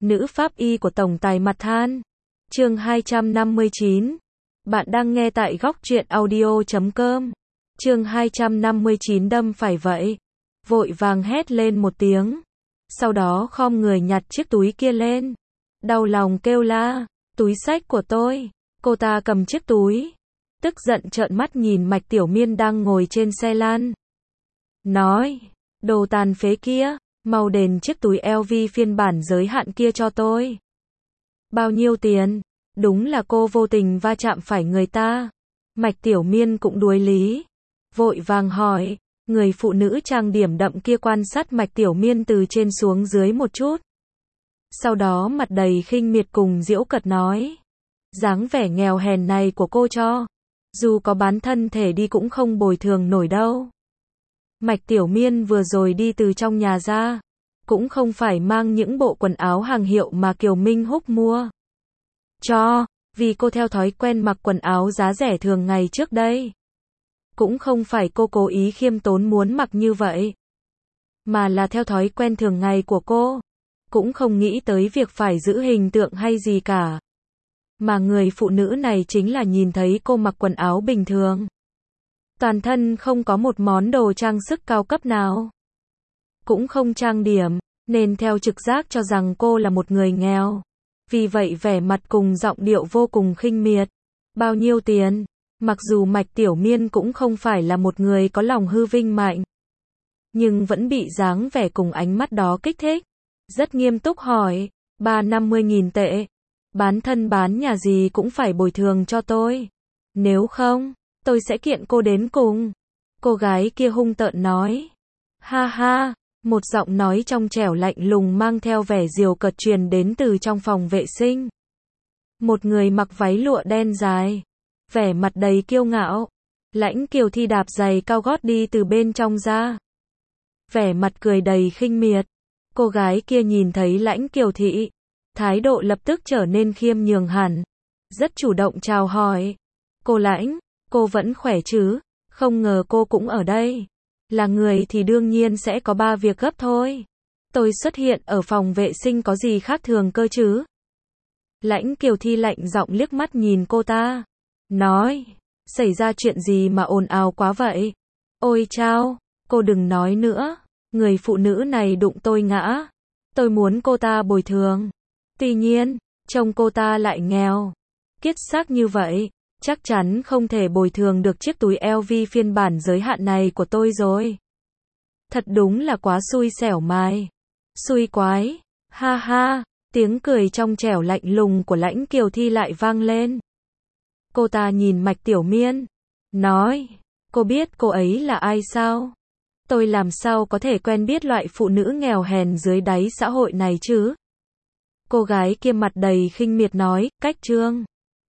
nữ pháp y của tổng tài mặt than. Chương 259. Bạn đang nghe tại góc truyện audio.com. Chương 259 đâm phải vậy. Vội vàng hét lên một tiếng. Sau đó khom người nhặt chiếc túi kia lên. Đau lòng kêu la, túi xách của tôi. Cô ta cầm chiếc túi. Tức giận trợn mắt nhìn Mạch Tiểu Miên đang ngồi trên xe lăn. Nói, đồ tàn phế kia, mau đền chiếc túi LV phiên bản giới hạn kia cho tôi. Bao nhiêu tiền? Đúng là cô vô tình va chạm phải người ta. Mạch Tiểu Miên cũng đuối lý. Vội vàng hỏi, người phụ nữ trang điểm đậm kia quan sát Mạch Tiểu Miên từ trên xuống dưới một chút. Sau đó mặt đầy khinh miệt cùng giễu cợt nói. Dáng vẻ nghèo hèn này của cô cho. Dù có bán thân thể đi cũng không bồi thường nổi đâu. Mạch Tiểu Miên vừa rồi đi từ trong nhà ra. Cũng không phải mang những bộ quần áo hàng hiệu mà Kiều Minh Húc mua cho, vì cô theo thói quen mặc quần áo giá rẻ thường ngày trước đây. Cũng không phải cô cố ý khiêm tốn muốn mặc như vậy, mà là theo thói quen thường ngày của cô. Cũng không nghĩ tới việc phải giữ hình tượng hay gì cả. Mà người phụ nữ này chính là nhìn thấy cô mặc quần áo bình thường. Toàn thân không có một món đồ trang sức cao cấp nào. Cũng không trang điểm, nên theo trực giác cho rằng cô là một người nghèo. Vì vậy vẻ mặt cùng giọng điệu vô cùng khinh miệt. Bao nhiêu tiền? Mặc dù Mạch Tiểu Miên cũng không phải là một người có lòng hư vinh mạnh, nhưng vẫn bị dáng vẻ cùng ánh mắt đó kích thích. Rất nghiêm túc hỏi, 350.000 tệ. Bán thân bán nhà gì cũng phải bồi thường cho tôi. Nếu không, tôi sẽ kiện cô đến cùng. Cô gái kia hung tợn nói. Ha ha, một giọng nói trong trẻo lạnh lùng mang theo vẻ giễu cợt truyền đến từ trong phòng vệ sinh. Một người mặc váy lụa đen dài, vẻ mặt đầy kiêu ngạo. Lãnh Kiều Thi đạp giày cao gót đi từ bên trong ra. Vẻ mặt cười đầy khinh miệt. Cô gái kia nhìn thấy Lãnh Kiều Thị, thái độ lập tức trở nên khiêm nhường hẳn. Rất chủ động chào hỏi. Cô Lãnh, cô vẫn khỏe chứ? Không ngờ cô cũng ở đây. Là người thì đương nhiên sẽ có 3 việc gấp thôi. Tôi xuất hiện ở phòng vệ sinh có gì khác thường cơ chứ? Lãnh Kiều Thi lạnh giọng liếc mắt nhìn cô ta. Nói, xảy ra chuyện gì mà ồn ào quá vậy? Ôi chao, cô đừng nói nữa. Người phụ nữ này đụng tôi ngã. Tôi muốn cô ta bồi thường. Tuy nhiên, trông cô ta lại nghèo kiết xác như vậy, chắc chắn không thể bồi thường được chiếc túi LV phiên bản giới hạn này của tôi rồi. Thật đúng là quá xui xẻo mài. Xui quái. Ha ha, tiếng cười trong trẻo lạnh lùng của Lãnh Kiều Thi lại vang lên. Cô ta nhìn Mạch Tiểu Miên. Nói, cô biết cô ấy là ai sao? Tôi làm sao có thể quen biết loại phụ nữ nghèo hèn dưới đáy xã hội này chứ? Cô gái kia mặt đầy khinh miệt nói, cách trương.